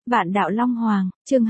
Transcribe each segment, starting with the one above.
Vạn đạo Long Hoàng, chương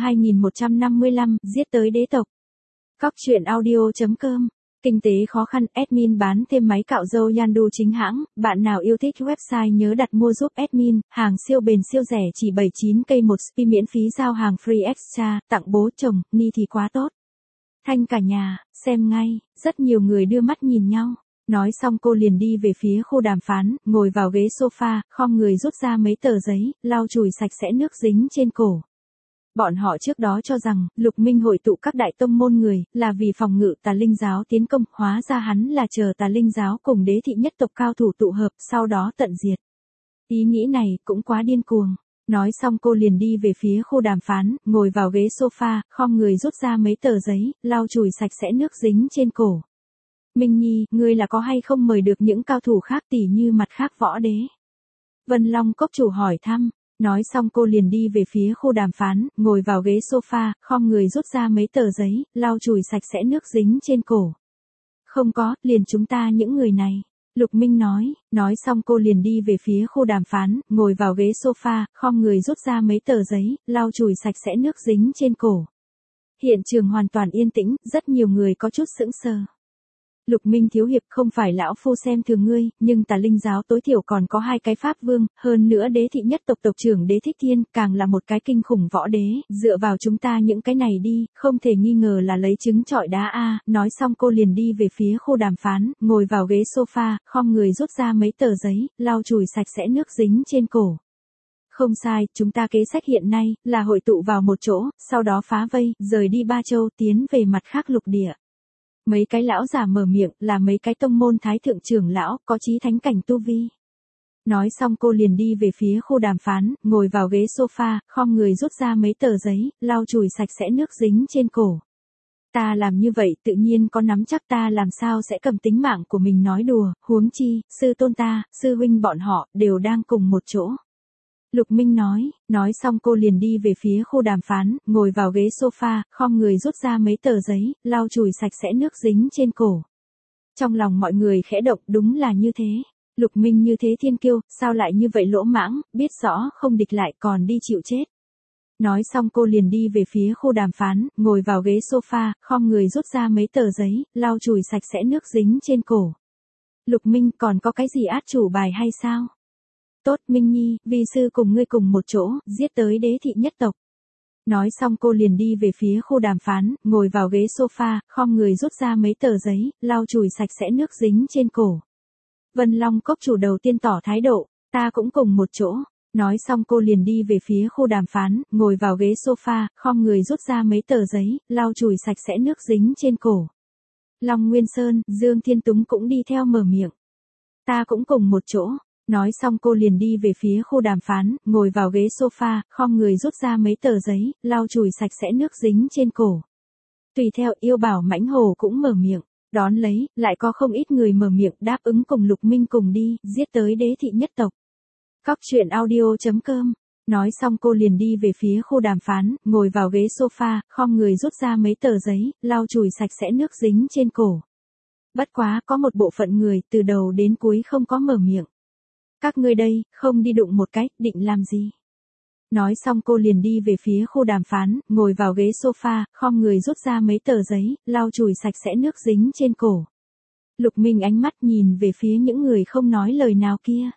2155, giết tới đế tộc. Cóc truyện audio.com. Kinh tế khó khăn, admin bán thêm máy cạo râu Yandu chính hãng, bạn nào yêu thích website nhớ đặt mua giúp admin, hàng siêu bền siêu rẻ chỉ 79k một spi miễn phí giao hàng free extra, tặng bố chồng, ni thì quá tốt. Thanh cả nhà, xem ngay, rất nhiều người đưa mắt nhìn nhau. Nói xong cô liền đi về phía khu đàm phán, ngồi vào ghế sofa, khom người rút ra mấy tờ giấy, lau chùi sạch sẽ nước dính trên cổ. Bọn họ trước đó cho rằng, Lục Minh hội tụ các đại tông môn người, là vì phòng ngự Tà Linh giáo tiến công, hóa ra hắn là chờ Tà Linh giáo cùng đế thị nhất tộc cao thủ tụ hợp, sau đó tận diệt. Ý nghĩ này cũng quá điên cuồng. Nói xong cô liền đi về phía khu đàm phán, ngồi vào ghế sofa, khom người rút ra mấy tờ giấy, lau chùi sạch sẽ nước dính trên cổ. Minh Nhi, ngươi là có hay không mời được những cao thủ khác tỉ như mặt khác võ đế? Vân Long Cốc chủ hỏi thăm. Nói xong cô liền đi về phía khu đàm phán, ngồi vào ghế sofa, khom người rút ra mấy tờ giấy, lau chùi sạch sẽ nước dính trên cổ. Không có, liền chúng ta những người này. Lục Minh nói xong cô liền đi về phía khu đàm phán, ngồi vào ghế sofa, khom người rút ra mấy tờ giấy, lau chùi sạch sẽ nước dính trên cổ. Hiện trường hoàn toàn yên tĩnh, rất nhiều người có chút sững sờ. Lục Minh thiếu hiệp, không phải lão phu xem thường ngươi, nhưng Tà Linh giáo tối thiểu còn có 2 cái pháp vương, hơn nữa đế thị nhất tộc tộc trưởng Đế Thích Thiên, càng là một cái kinh khủng võ đế, dựa vào chúng ta những cái này đi, không thể nghi ngờ là lấy trứng trọi đá a. Nói xong cô liền đi về phía khu đàm phán, ngồi vào ghế sofa, khom người rút ra mấy tờ giấy, lau chùi sạch sẽ nước dính trên cổ. Không sai, chúng ta kế sách hiện nay là hội tụ vào một chỗ, sau đó phá vây, rời đi Ba Châu, tiến về mặt khác lục địa. Mấy cái lão già mở miệng, là mấy cái tông môn thái thượng trưởng lão, có chí thánh cảnh tu vi. Nói xong cô liền đi về phía khu đàm phán, ngồi vào ghế sofa, khom người rút ra mấy tờ giấy, lau chùi sạch sẽ nước dính trên cổ. Ta làm như vậy tự nhiên có nắm chắc, ta làm sao sẽ cầm tính mạng của mình nói đùa, huống chi, sư tôn ta, sư huynh bọn họ, đều đang cùng một chỗ. Lục Minh nói xong cô liền đi về phía khu đàm phán, ngồi vào ghế sofa, khom người rút ra mấy tờ giấy, lau chùi sạch sẽ nước dính trên cổ. Trong lòng mọi người khẽ động, đúng là như thế. Lục Minh như thế thiên kiêu, sao lại như vậy lỗ mãng, biết rõ không địch lại còn đi chịu chết. Nói xong cô liền đi về phía khu đàm phán, ngồi vào ghế sofa, khom người rút ra mấy tờ giấy, lau chùi sạch sẽ nước dính trên cổ. Lục Minh, còn có cái gì át chủ bài hay sao? Tốt Minh Nhi, vi sư cùng ngươi cùng một chỗ, giết tới đế thị nhất tộc. Nói xong cô liền đi về phía khu đàm phán, ngồi vào ghế sofa, khom người rút ra mấy tờ giấy, lau chùi sạch sẽ nước dính trên cổ. Vân Long Cốc chủ đầu tiên tỏ thái độ, ta cũng cùng một chỗ. Nói xong cô liền đi về phía khu đàm phán, ngồi vào ghế sofa, khom người rút ra mấy tờ giấy, lau chùi sạch sẽ nước dính trên cổ. Long Nguyên Sơn, Dương Thiên Túng cũng đi theo mở miệng. Ta cũng cùng một chỗ. Nói xong cô liền đi về phía khu đàm phán, ngồi vào ghế sofa, khom người rút ra mấy tờ giấy, lau chùi sạch sẽ nước dính trên cổ. Tùy theo yêu bảo mãnh hồ cũng mở miệng, đón lấy, lại có không ít người mở miệng đáp ứng cùng Lục Minh cùng đi, giết tới đế thị nhất tộc. Cóc truyện audio.com. Nói xong cô liền đi về phía khu đàm phán, ngồi vào ghế sofa, khom người rút ra mấy tờ giấy, lau chùi sạch sẽ nước dính trên cổ. Bất quá, có một bộ phận người, từ đầu đến cuối không có mở miệng. Các ngươi đây, không đi đụng một cái, định làm gì? Nói xong cô liền đi về phía khu đàm phán, ngồi vào ghế sofa, khom người rút ra mấy tờ giấy, lau chùi sạch sẽ nước dính trên cổ. Lục Minh ánh mắt nhìn về phía những người không nói lời nào kia.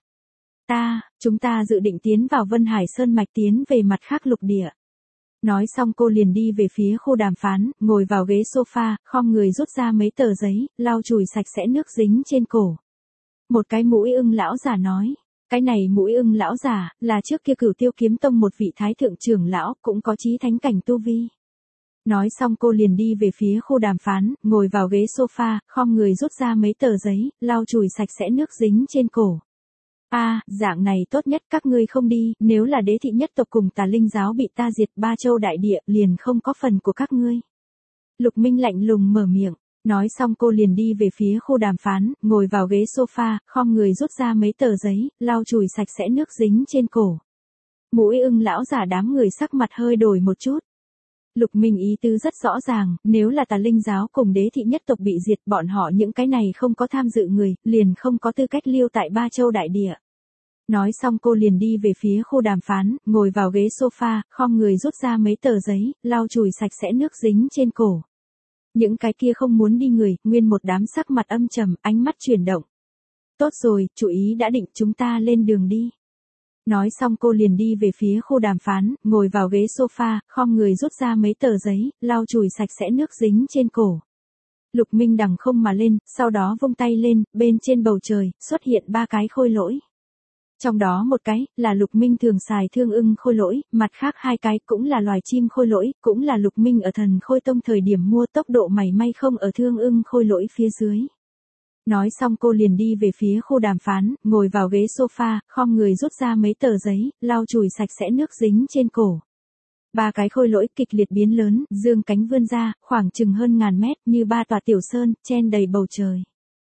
Chúng ta dự định tiến vào Vân Hải Sơn mạch, tiến về mặt khác lục địa. Nói xong cô liền đi về phía khu đàm phán, ngồi vào ghế sofa, khom người rút ra mấy tờ giấy, lau chùi sạch sẽ nước dính trên cổ. Một cái mũi ưng lão giả nói, cái này mũi ưng lão giả, là trước kia Cửu Tiêu Kiếm Tông một vị thái thượng trưởng lão, cũng có chí thánh cảnh tu vi. Nói xong cô liền đi về phía khu đàm phán, ngồi vào ghế sofa, khom người rút ra mấy tờ giấy, lau chùi sạch sẽ nước dính trên cổ. Dạng này tốt nhất các ngươi không đi, nếu là đế thị nhất tộc cùng Tà Linh giáo bị ta diệt, Ba Châu đại địa, liền không có phần của các ngươi. Lục Minh lạnh lùng mở miệng. Nói xong cô liền đi về phía khu đàm phán, ngồi vào ghế sofa, khom người rút ra mấy tờ giấy, lau chùi sạch sẽ nước dính trên cổ. Mũi ưng lão giả đám người sắc mặt hơi đổi một chút. Lục Minh ý tứ rất rõ ràng, nếu là Tà Linh giáo cùng đế thị nhất tộc bị diệt, bọn họ những cái này không có tham dự người, liền không có tư cách lưu tại Ba Châu đại địa. Nói xong cô liền đi về phía khu đàm phán, ngồi vào ghế sofa, khom người rút ra mấy tờ giấy, lau chùi sạch sẽ nước dính trên cổ. Những cái kia không muốn đi người, nguyên một đám sắc mặt âm trầm, ánh mắt chuyển động. Tốt rồi, chủ ý đã định, chúng ta lên đường đi. Nói xong cô liền đi về phía khu đàm phán, ngồi vào ghế sofa, khom người rút ra mấy tờ giấy, lau chùi sạch sẽ nước dính trên cổ. Lục Minh đằng không mà lên, sau đó vung tay lên, bên trên bầu trời, xuất hiện 3 cái khôi lỗi. Trong đó một cái, là Lục Minh thường xài thương ưng khôi lỗi, mặt khác 2 cái cũng là loài chim khôi lỗi, cũng là Lục Minh ở Thần Khôi Tông thời điểm mua, tốc độ mảy may không ở thương ưng khôi lỗi phía dưới. Nói xong cô liền đi về phía khu đàm phán, ngồi vào ghế sofa, khom người rút ra mấy tờ giấy, lau chùi sạch sẽ nước dính trên cổ. 3 cái khôi lỗi kịch liệt biến lớn, dương cánh vươn ra, khoảng chừng hơn ngàn mét, như 3 tòa tiểu sơn, chen đầy bầu trời.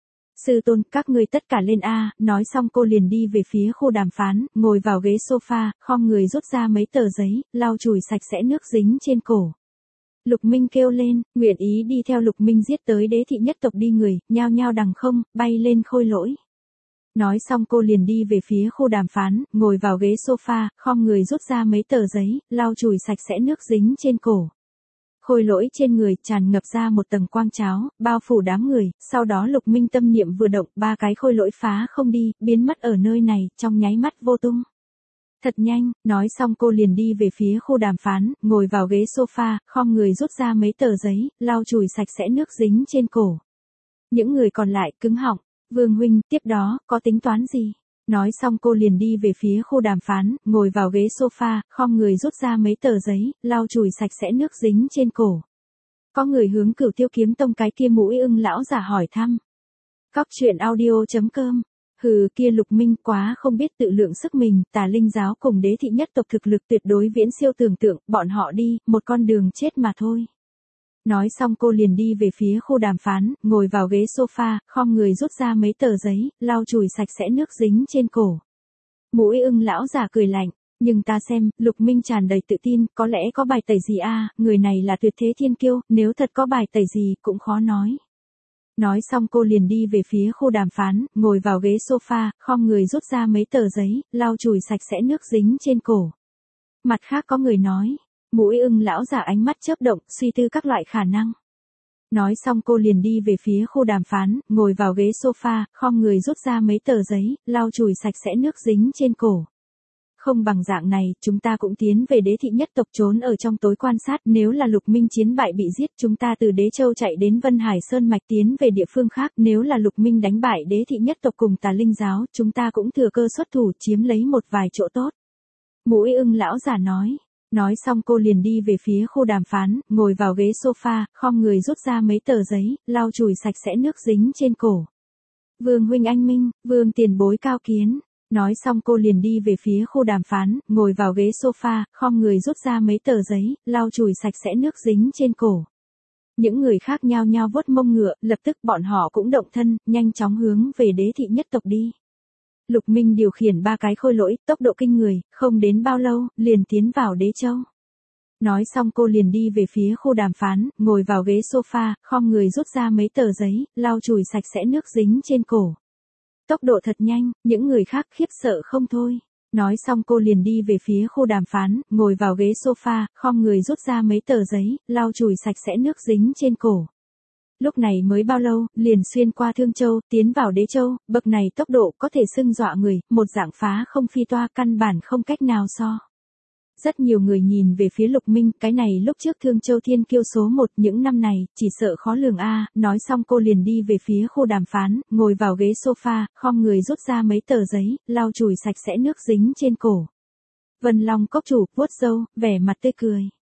Sư tôn, các ngươi tất cả lên A, nói xong cô liền đi về phía khu đàm phán, ngồi vào ghế sofa, khom người rút ra mấy tờ giấy, lau chùi sạch sẽ nước dính trên cổ. Lục Minh kêu lên, nguyện ý đi theo Lục Minh giết tới đế thị nhất tộc đi người, nhao nhao đằng không, bay lên khôi lỗi. Nói xong cô liền đi về phía khu đàm phán, ngồi vào ghế sofa, khom người rút ra mấy tờ giấy, lau chùi sạch sẽ nước dính trên cổ. Khôi lỗi trên người tràn ngập ra một tầng quang cháo, bao phủ đám người, sau đó Lục Minh tâm niệm vừa động, 3 cái khôi lỗi phá không đi, biến mất ở nơi này, trong nháy mắt vô tung. Thật nhanh, nói xong cô liền đi về phía khu đàm phán, ngồi vào ghế sofa, khom người rút ra mấy tờ giấy, lau chùi sạch sẽ nước dính trên cổ. Những người còn lại cứng họng, Vương huynh, tiếp đó, có tính toán gì? Nói xong cô liền đi về phía khu đàm phán, ngồi vào ghế sofa, khom người rút ra mấy tờ giấy, lau chùi sạch sẽ nước dính trên cổ. Có người hướng Cửu Tiêu Kiếm Tông cái kia mũi ưng lão giả hỏi thăm. Cóc truyện audio.com. Hừ, kia Lục Minh quá không biết tự lượng sức mình, Tà Linh giáo cùng đế thị nhất tộc thực lực tuyệt đối viễn siêu tưởng tượng, bọn họ đi, một con đường chết mà thôi. Nói xong cô liền đi về phía khu đàm phán, ngồi vào ghế sofa, khom người rút ra mấy tờ giấy, lau chùi sạch sẽ nước dính trên cổ. Mũi ưng lão giả cười lạnh, nhưng ta xem, Lục Minh tràn đầy tự tin, có lẽ có bài tẩy gì a, người này là tuyệt thế thiên kiêu, nếu thật có bài tẩy gì cũng khó nói. Nói xong cô liền đi về phía khu đàm phán, ngồi vào ghế sofa, khom người rút ra mấy tờ giấy, lau chùi sạch sẽ nước dính trên cổ. Mặt khác có người nói, mũi ưng lão giả ánh mắt chớp động, suy tư các loại khả năng. Nói xong cô liền đi về phía khu đàm phán, ngồi vào ghế sofa, khom người rút ra mấy tờ giấy, lau chùi sạch sẽ nước dính trên cổ. Không bằng dạng này, chúng ta cũng tiến về đế thị nhất tộc trốn ở trong tối quan sát, nếu là Lục Minh chiến bại bị giết, chúng ta từ Đế Châu chạy đến Vân Hải Sơn mạch tiến về địa phương khác, nếu là Lục Minh đánh bại đế thị nhất tộc cùng Tà Linh giáo, chúng ta cũng thừa cơ xuất thủ chiếm lấy một vài chỗ tốt. Mũi ưng lão giả nói. Nói xong cô liền đi về phía khu đàm phán, ngồi vào ghế sofa, khom người rút ra mấy tờ giấy, lau chùi sạch sẽ nước dính trên cổ. Vương huynh anh minh, Vương tiền bối cao kiến. Nói xong cô liền đi về phía khu đàm phán, ngồi vào ghế sofa, khom người rút ra mấy tờ giấy, lau chùi sạch sẽ nước dính trên cổ. Những người khác nhao nhao vuốt mông ngựa, lập tức bọn họ cũng động thân, nhanh chóng hướng về đế thị nhất tộc đi. Lục Minh điều khiển 3 cái khôi lỗi, tốc độ kinh người, không đến bao lâu, liền tiến vào Đế Châu. Nói xong cô liền đi về phía khu đàm phán, ngồi vào ghế sofa, khom người rút ra mấy tờ giấy, lau chùi sạch sẽ nước dính trên cổ. Tốc độ thật nhanh, những người khác khiếp sợ không thôi. Nói xong cô liền đi về phía khu đàm phán, ngồi vào ghế sofa, khom người rút ra mấy tờ giấy, lau chùi sạch sẽ nước dính trên cổ. Lúc này mới bao lâu, liền xuyên qua Thương Châu, tiến vào Đế Châu, bậc này tốc độ có thể xưng dọa người, một dạng phá không phi toa căn bản không cách nào so. Rất nhiều người nhìn về phía Lục Minh, cái này lúc trước Thương Châu thiên kiêu số 1 những năm này, chỉ sợ khó lường a. Nói xong cô liền đi về phía khu đàm phán, ngồi vào ghế sofa, khom người rút ra mấy tờ giấy, lau chùi sạch sẽ nước dính trên cổ. Vân Long cốc chủ, vuốt râu, vẻ mặt tươi cười.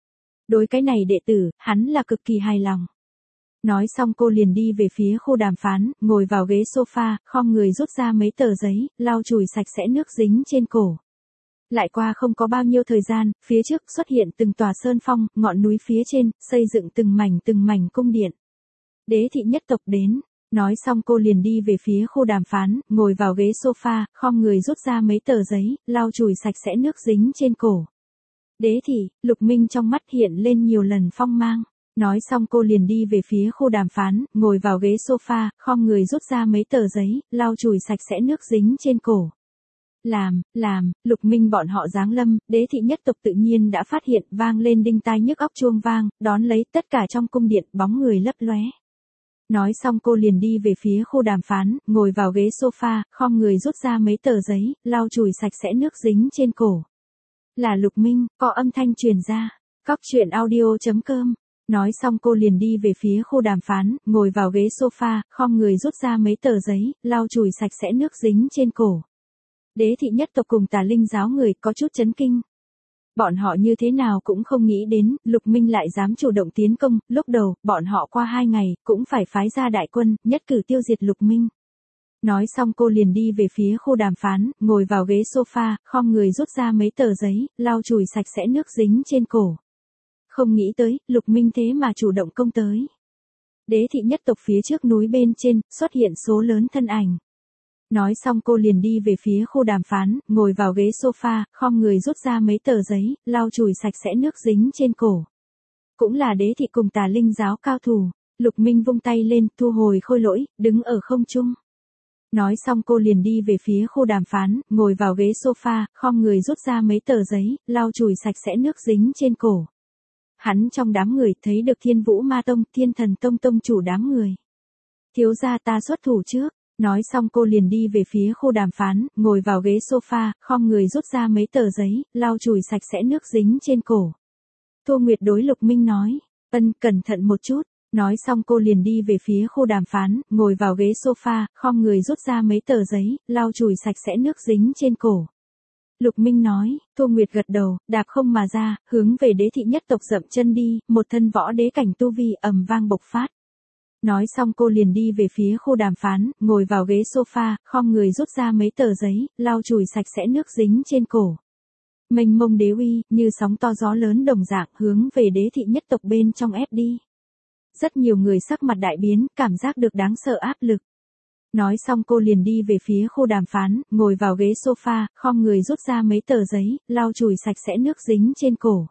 Đối cái này đệ tử, hắn là cực kỳ hài lòng. Nói xong cô liền đi về phía khu đàm phán, ngồi vào ghế sofa, khom người rút ra mấy tờ giấy, lau chùi sạch sẽ nước dính trên cổ. Lại qua không có bao nhiêu thời gian, phía trước xuất hiện từng tòa sơn phong, ngọn núi phía trên, xây dựng từng mảnh cung điện. Đế thị nhất tộc đến. Nói xong cô liền đi về phía khu đàm phán, ngồi vào ghế sofa, khom người rút ra mấy tờ giấy, lau chùi sạch sẽ nước dính trên cổ. Đế thị, Lục Minh trong mắt hiện lên nhiều lần phong mang. Nói xong cô liền đi về phía khu đàm phán, ngồi vào ghế sofa, khom người rút ra mấy tờ giấy, lau chùi sạch sẽ nước dính trên cổ. Lục Minh bọn họ giáng lâm, đế thị nhất tộc tự nhiên đã phát hiện, vang lên đinh tai nhức óc chuông vang, đón lấy tất cả trong cung điện, bóng người lấp lóe. Nói xong cô liền đi về phía khu đàm phán, ngồi vào ghế sofa, khom người rút ra mấy tờ giấy, lau chùi sạch sẽ nước dính trên cổ. Là Lục Minh, có âm thanh truyền ra. Cóc truyện audio.com. Nói xong cô liền đi về phía khu đàm phán, ngồi vào ghế sofa, khom người rút ra mấy tờ giấy, lau chùi sạch sẽ nước dính trên cổ. Đế thị nhất tộc cùng Tà Linh giáo người có chút chấn kinh. Bọn họ như thế nào cũng không nghĩ đến, Lục Minh lại dám chủ động tiến công, lúc đầu, bọn họ qua 2 ngày, cũng phải phái ra đại quân, nhất cử tiêu diệt Lục Minh. Nói xong cô liền đi về phía khu đàm phán, ngồi vào ghế sofa, khom người rút ra mấy tờ giấy, lau chùi sạch sẽ nước dính trên cổ. Không nghĩ tới, Lục Minh thế mà chủ động công tới. Đế thị nhất tộc phía trước núi bên trên, xuất hiện số lớn thân ảnh. Nói xong cô liền đi về phía khu đàm phán, ngồi vào ghế sofa, khom người rút ra mấy tờ giấy, lau chùi sạch sẽ nước dính trên cổ. Cũng là đế thị cùng Tà Linh giáo cao thủ. Lục Minh vung tay lên, thu hồi khôi lỗi, đứng ở không trung. Nói xong cô liền đi về phía khu đàm phán, ngồi vào ghế sofa, khom người rút ra mấy tờ giấy, lau chùi sạch sẽ nước dính trên cổ. Hắn trong đám người thấy được Thiên Vũ Ma Tông, Thiên Thần Tông tông chủ đám người. Thiếu gia ta xuất thủ trước. Nói xong cô liền đi về phía khu đàm phán, ngồi vào ghế sofa, khom người rút ra mấy tờ giấy, lau chùi sạch sẽ nước dính trên cổ. Thu Nguyệt đối Lục Minh nói, cẩn thận một chút. Nói xong cô liền đi về phía khu đàm phán, ngồi vào ghế sofa, khom người rút ra mấy tờ giấy, lau chùi sạch sẽ nước dính trên cổ. Lục Minh nói, Thu Nguyệt gật đầu, đạp không mà ra, hướng về đế thị nhất tộc dậm chân đi, một thân võ đế cảnh tu vi ầm vang bộc phát. Nói xong cô liền đi về phía khu đàm phán, ngồi vào ghế sofa, khom người rút ra mấy tờ giấy, lau chùi sạch sẽ nước dính trên cổ. Mênh mông đế uy, như sóng to gió lớn đồng dạng, hướng về đế thị nhất tộc bên trong ép đi. Rất nhiều người sắc mặt đại biến, cảm giác được đáng sợ áp lực. Nói xong cô liền đi về phía khu đàm phán, ngồi vào ghế sofa, khom người rút ra mấy tờ giấy, lau chùi sạch sẽ nước dính trên cổ.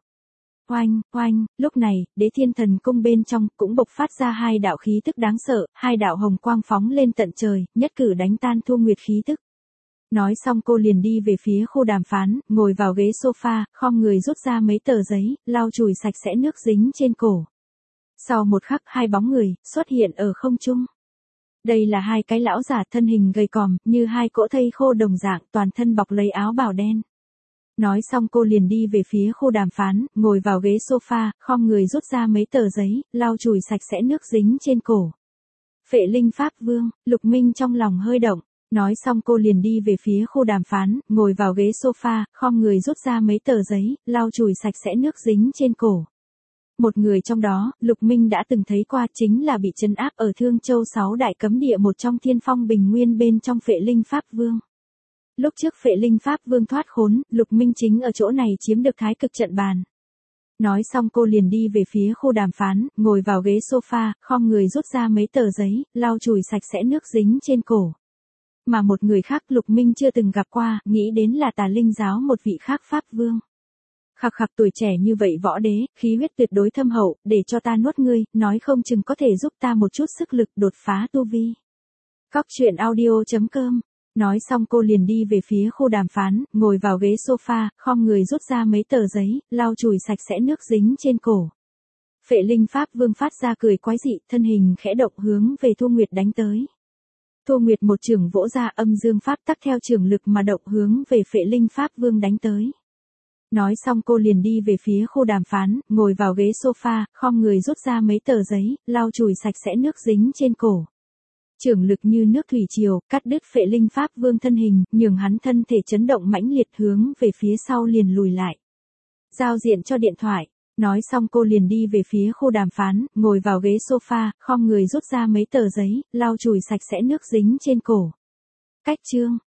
Oanh, lúc này, Đế Thiên Thần Cung bên trong, cũng bộc phát ra 2 đạo khí tức đáng sợ, 2 đạo hồng quang phóng lên tận trời, nhất cử đánh tan Thu Nguyệt khí tức. Nói xong cô liền đi về phía khu đàm phán, ngồi vào ghế sofa, khom người rút ra mấy tờ giấy, lau chùi sạch sẽ nước dính trên cổ. Sau một khắc 2 bóng người, xuất hiện ở không trung. Đây là 2 cái lão giả thân hình gầy còm, như 2 cỗ thây khô đồng dạng, toàn thân bọc lấy áo bào đen. Nói xong cô liền đi về phía khu đàm phán, ngồi vào ghế sofa, khom người rút ra mấy tờ giấy, lau chùi sạch sẽ nước dính trên cổ. Phệ Linh Pháp Vương, Lục Minh trong lòng hơi động. Nói xong cô liền đi về phía khu đàm phán, ngồi vào ghế sofa, khom người rút ra mấy tờ giấy, lau chùi sạch sẽ nước dính trên cổ. Một người trong đó, Lục Minh đã từng thấy qua, chính là bị trấn áp ở Thương Châu 6 đại cấm địa một trong Thiên Phong Bình Nguyên bên trong Phệ Linh Pháp Vương. Lúc trước Phệ Linh Pháp Vương thoát khốn, Lục Minh chính ở chỗ này chiếm được Thái Cực trận bàn. Nói xong cô liền đi về phía khu đàm phán, ngồi vào ghế sofa, khom người rút ra mấy tờ giấy, lau chùi sạch sẽ nước dính trên cổ. Mà một người khác Lục Minh chưa từng gặp qua, nghĩ đến là Tà Linh giáo một vị khác Pháp Vương. Khặc tuổi trẻ như vậy võ đế, khí huyết tuyệt đối thâm hậu, để cho ta nuốt ngươi, nói không chừng có thể giúp ta một chút sức lực đột phá tu vi. Cóc truyện audio.com. Nói xong cô liền đi về phía khu đàm phán, ngồi vào ghế sofa, khom người rút ra mấy tờ giấy, lau chùi sạch sẽ nước dính trên cổ. Phệ Linh Pháp Vương phát ra cười quái dị, thân hình khẽ động hướng về Thu Nguyệt đánh tới. Thu Nguyệt một chưởng vỗ ra, âm dương pháp tắc theo chưởng lực mà động hướng về Phệ Linh Pháp Vương đánh tới. Nói xong cô liền đi về phía khu đàm phán, ngồi vào ghế sofa, khom người rút ra mấy tờ giấy, lau chùi sạch sẽ nước dính trên cổ. Chưởng lực như nước thủy triều, cắt đứt Phệ Linh Pháp Vương thân hình, nhường hắn thân thể chấn động mãnh liệt hướng về phía sau liền lùi lại. Giao diện cho điện thoại. Nói xong cô liền đi về phía khu đàm phán, ngồi vào ghế sofa, khom người rút ra mấy tờ giấy, lau chùi sạch sẽ nước dính trên cổ. Cách chương.